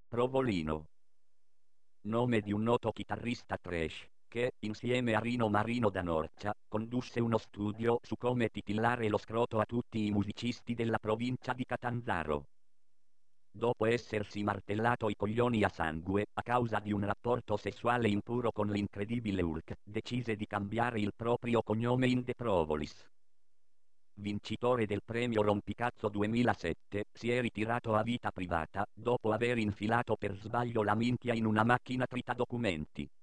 Provolino. Nome di un noto chitarrista thrash, che, insieme a Rino Marino da Norcia, condusse uno studio su come titillare lo scroto a tutti i musicisti della provincia di Catanzaro. Dopo essersi martellato i coglioni a sangue, a causa di un rapporto sessuale impuro con l'incredibile Hulk, decise di cambiare il proprio cognome in De Provolis. Vincitore del premio Rompicazzo 2007, si è ritirato a vita privata, dopo aver infilato per sbaglio la minchia in una macchina tritadocumenti.